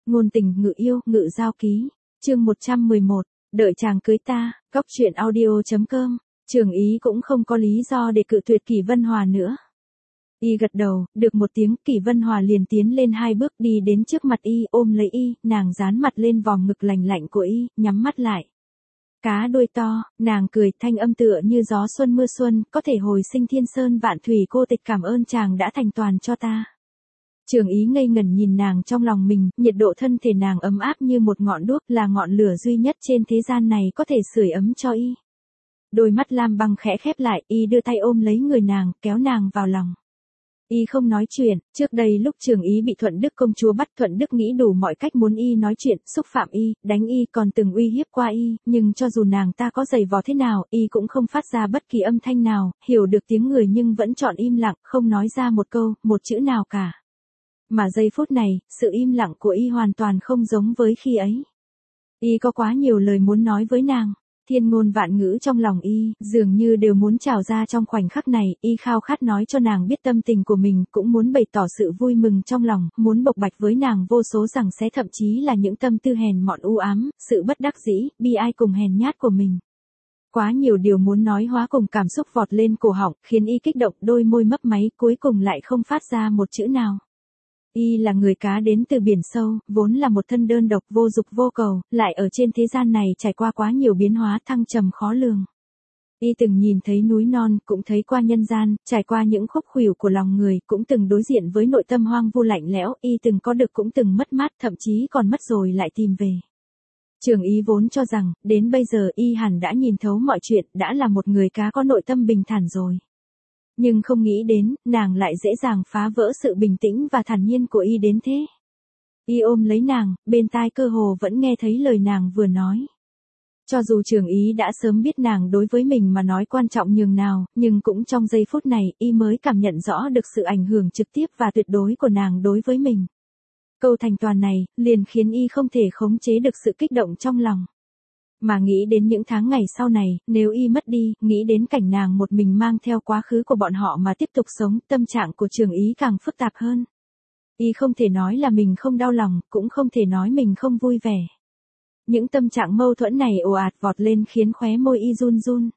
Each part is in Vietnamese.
ngôn tình ngự yêu, ngự giao ký. Chương 111, đợi chàng cưới ta, góc truyện audio.com. Trường Ý cũng không có lý do để cự tuyệt Kỷ Vân Hòa nữa. Y gật đầu, được một tiếng, Kỷ Vân Hòa liền tiến lên 2 bước đi đến trước mặt Y, ôm lấy Y, nàng dán mặt lên vòng ngực lành lạnh của Y, nhắm mắt lại. Cá đuôi to, nàng cười, thanh âm tựa như gió xuân mưa xuân, có thể hồi sinh thiên sơn vạn thủy, cô tịch cảm ơn chàng đã thành toàn cho ta. Trường Ý ngây ngẩn nhìn nàng trong lòng mình, nhiệt độ thân thể nàng ấm áp như một ngọn đuốc, là ngọn lửa duy nhất trên thế gian này có thể sưởi ấm cho Y. Đôi mắt lam băng khẽ khép lại, Y đưa tay ôm lấy người nàng, kéo nàng vào lòng. Y không nói chuyện, trước đây lúc Trường Ý bị Thuận Đức công chúa bắt, Thuận Đức nghĩ đủ mọi cách muốn Y nói chuyện, xúc phạm Y, đánh Y, còn từng uy hiếp qua Y, nhưng cho dù nàng ta có giày vò thế nào, Y cũng không phát ra bất kỳ âm thanh nào, hiểu được tiếng người nhưng vẫn chọn im lặng, không nói ra một câu, một chữ nào cả. Mà giây phút này, sự im lặng của Y hoàn toàn không giống với khi ấy. Y có quá nhiều lời muốn nói với nàng. Thiên ngôn vạn ngữ trong lòng Y, dường như đều muốn trào ra trong khoảnh khắc này, Y khao khát nói cho nàng biết tâm tình của mình, cũng muốn bày tỏ sự vui mừng trong lòng, muốn bộc bạch với nàng vô số rằng sẽ thậm chí là những tâm tư hèn mọn u ám, sự bất đắc dĩ, bi ai cùng hèn nhát của mình. Quá nhiều điều muốn nói hóa cùng cảm xúc vọt lên cổ họng, khiến Y kích động, đôi môi mấp máy, cuối cùng lại không phát ra một chữ nào. Y là người cá đến từ biển sâu, vốn là một thân đơn độc vô dục vô cầu, lại ở trên thế gian này trải qua quá nhiều biến hóa thăng trầm khó lường. Y từng nhìn thấy núi non, cũng thấy qua nhân gian, trải qua những khúc khuỷu của lòng người, cũng từng đối diện với nội tâm hoang vu lạnh lẽo, Y từng có được cũng từng mất mát, thậm chí còn mất rồi lại tìm về. Trường Ý vốn cho rằng, đến bây giờ Y hẳn đã nhìn thấu mọi chuyện, đã là một người cá có nội tâm bình thản rồi. Nhưng không nghĩ đến, nàng lại dễ dàng phá vỡ sự bình tĩnh và thản nhiên của Y đến thế. Y ôm lấy nàng, bên tai cơ hồ vẫn nghe thấy lời nàng vừa nói. Cho dù Trường Ý đã sớm biết nàng đối với mình mà nói quan trọng nhường nào, nhưng cũng trong giây phút này, Y mới cảm nhận rõ được sự ảnh hưởng trực tiếp và tuyệt đối của nàng đối với mình. Câu thành toàn này, liền khiến Y không thể khống chế được sự kích động trong lòng. Mà nghĩ đến những tháng ngày sau này, nếu Y mất đi, nghĩ đến cảnh nàng một mình mang theo quá khứ của bọn họ mà tiếp tục sống, tâm trạng của Trường Ý càng phức tạp hơn. Y không thể nói là mình không đau lòng, cũng không thể nói mình không vui vẻ. Những tâm trạng mâu thuẫn này ồ ạt vọt lên khiến khóe môi Y run run.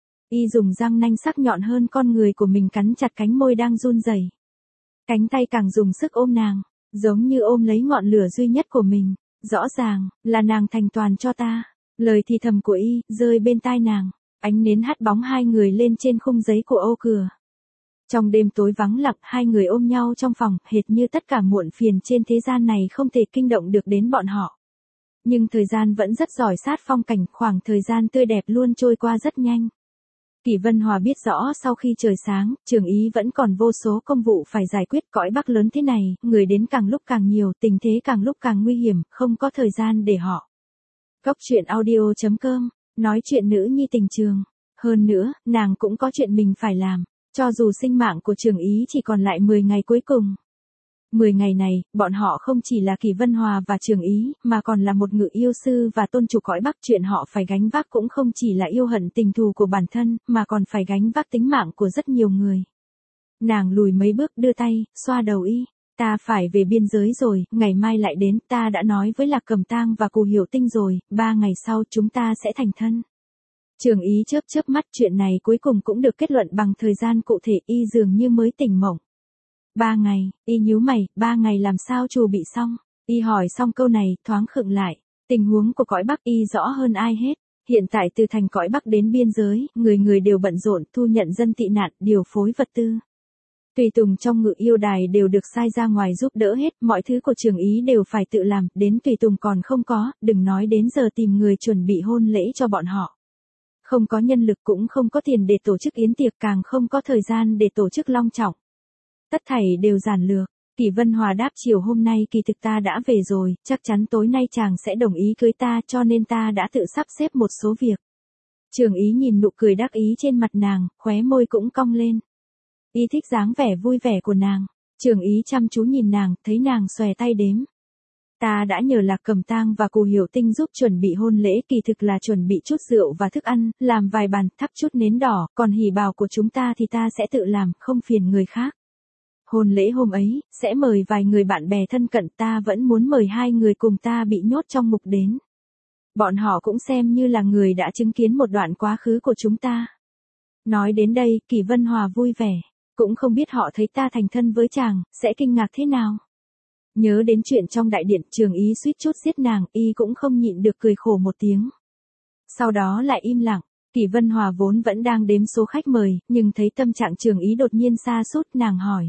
Y dùng răng nanh sắc nhọn hơn con người của mình cắn chặt cánh môi đang run rẩy. Cánh tay càng dùng sức ôm nàng, giống như ôm lấy ngọn lửa duy nhất của mình. Rõ ràng, là nàng thành toàn cho ta. Lời thì thầm của Y, rơi bên tai nàng, ánh nến hắt bóng hai người lên trên khung giấy của ô cửa. Trong đêm tối vắng lặng, hai người ôm nhau trong phòng, hệt như tất cả muộn phiền trên thế gian này không thể kinh động được đến bọn họ. Nhưng thời gian vẫn rất giỏi sát phong cảnh, khoảng thời gian tươi đẹp luôn trôi qua rất nhanh. Kỷ Vân Hòa biết rõ sau khi trời sáng, Trường Ý vẫn còn vô số công vụ phải giải quyết, cõi Bắc lớn thế này, người đến càng lúc càng nhiều, tình thế càng lúc càng nguy hiểm, không có thời gian để họ. Góc truyện audio.com, nói chuyện nữ nhi tình trường. Hơn nữa, nàng cũng có chuyện mình phải làm, cho dù sinh mạng của Trường Ý chỉ còn lại 10 ngày cuối cùng. 10 ngày này, bọn họ không chỉ là Kỷ Vân Hòa và Trường Ý, mà còn là một ngự yêu sư và tôn chủ cõi Bắc. Chuyện họ phải gánh vác cũng không chỉ là yêu hận tình thù của bản thân, mà còn phải gánh vác tính mạng của rất nhiều người. Nàng lùi mấy bước đưa tay, xoa đầu Y. Ta phải về biên giới rồi, ngày mai lại đến, ta đã nói với Lạc Cẩm Tang và Cù Hiểu Tinh rồi, 3 ngày sau chúng ta sẽ thành thân. Trường Ý chớp chớp mắt, chuyện này cuối cùng cũng được kết luận bằng thời gian cụ thể. Y dường như mới tỉnh mộng. 3 ngày, Y nhíu mày, 3 ngày làm sao chuẩn bị xong? Y hỏi xong câu này, thoáng khựng lại. Tình huống của cõi Bắc Y rõ hơn ai hết. Hiện tại từ thành cõi Bắc đến biên giới, người người đều bận rộn, thu nhận dân tị nạn, điều phối vật tư. Tùy tùng trong ngự yêu đài đều được sai ra ngoài giúp đỡ hết, mọi thứ của Trường Ý đều phải tự làm, đến tùy tùng còn không có, đừng nói đến giờ tìm người chuẩn bị hôn lễ cho bọn họ. Không có nhân lực cũng không có tiền để tổ chức yến tiệc, càng không có thời gian để tổ chức long trọng. Tất thảy đều giản lược. Kỷ Vân Hòa đáp, chiều hôm nay kỳ thực ta đã về rồi, chắc chắn tối nay chàng sẽ đồng ý cưới ta, cho nên ta đã tự sắp xếp một số việc. Trường Ý nhìn nụ cười đắc ý trên mặt nàng, khóe môi cũng cong lên. Y thích dáng vẻ vui vẻ của nàng. Trường Ý chăm chú nhìn nàng, thấy nàng xòe tay đếm. Ta đã nhờ Lạc Cẩm Tang và Cù Hiểu Tinh giúp chuẩn bị hôn lễ, kỳ thực là chuẩn bị chút rượu và thức ăn, làm vài bàn, thắp chút nến đỏ, còn hỉ bào của chúng ta thì ta sẽ tự làm, không phiền người khác. Hôn lễ hôm ấy, sẽ mời vài người bạn bè thân cận, ta vẫn muốn mời 2 người cùng ta bị nhốt trong ngục đến. Bọn họ cũng xem như là người đã chứng kiến một đoạn quá khứ của chúng ta. Nói đến đây, Kỷ Vân Hòa vui vẻ. Cũng không biết họ thấy ta thành thân với chàng, sẽ kinh ngạc thế nào. Nhớ đến chuyện trong đại điện, Trường Ý suýt chút giết nàng, y cũng không nhịn được cười khổ một tiếng. Sau đó lại im lặng. Kỷ Vân Hòa vốn vẫn đang đếm số khách mời, nhưng thấy tâm trạng Trường Ý đột nhiên sa sút, nàng hỏi.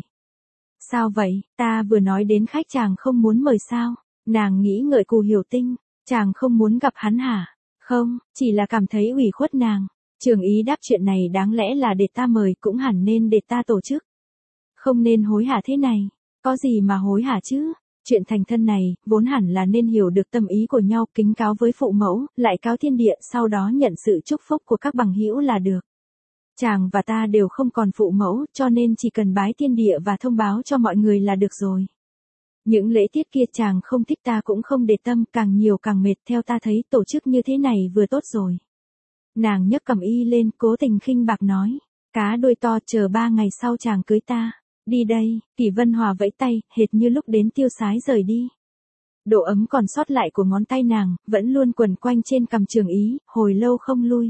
Sao vậy, ta vừa nói đến khách chàng không muốn mời sao? Nàng nghĩ ngợi Cù Hiểu Tinh, chàng không muốn gặp hắn hả? Không, chỉ là cảm thấy ủy khuất nàng. Trường Ý đáp, chuyện này đáng lẽ là để ta mời, cũng hẳn nên để ta tổ chức. Không nên hối hả thế này. Có gì mà hối hả chứ? Chuyện thành thân này, vốn hẳn là nên hiểu được tâm ý của nhau, kính cáo với phụ mẫu, lại cáo thiên địa, sau đó nhận sự chúc phúc của các bằng hữu là được. Chàng và ta đều không còn phụ mẫu, cho nên chỉ cần bái thiên địa và thông báo cho mọi người là được rồi. Những lễ tiết kia chàng không thích ta cũng không để tâm, càng nhiều càng mệt, theo ta thấy tổ chức như thế này vừa tốt rồi. Nàng nhấc cằm y lên, cố tình khinh bạc nói. Cá đuôi to, chờ 3 ngày sau chàng cưới ta. Đi đây, Kỷ Vân Hòa vẫy tay, hệt như lúc đến tiêu sái rời đi. Độ ấm còn sót lại của ngón tay nàng, vẫn luôn quẩn quanh trên cằm Trường Ý, hồi lâu không lui.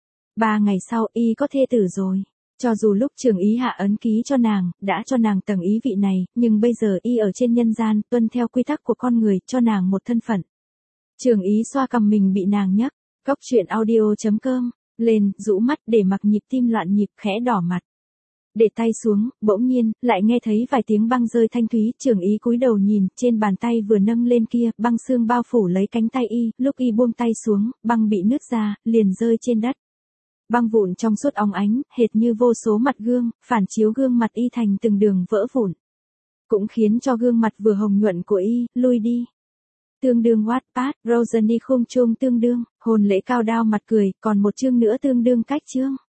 3 ngày sau, y có thê tử rồi. Cho dù lúc Trường Ý hạ ấn ký cho nàng, đã cho nàng tầng ý vị này, nhưng bây giờ y ở trên nhân gian, tuân theo quy tắc của con người, cho nàng một thân phận. Trường Ý xoa cằm mình bị nàng nhấc. Góc truyện audio.com, lên, rũ mắt để mặc nhịp tim loạn nhịp, khẽ đỏ mặt. Để tay xuống, bỗng nhiên, lại nghe thấy vài tiếng băng rơi thanh thúy, Trường Ý cúi đầu nhìn, trên bàn tay vừa nâng lên kia, băng xương bao phủ lấy cánh tay y, lúc y buông tay xuống, băng bị nứt ra, liền rơi trên đất. Băng vụn trong suốt óng ánh, hệt như vô số mặt gương, phản chiếu gương mặt y thành từng đường vỡ vụn. Cũng khiến cho gương mặt vừa hồng nhuận của y, lui đi. Tương đương Wattpad, Rosany khung chuông tương đương, hôn lễ cao đao mặt cười, còn một chương nữa tương đương cách chương.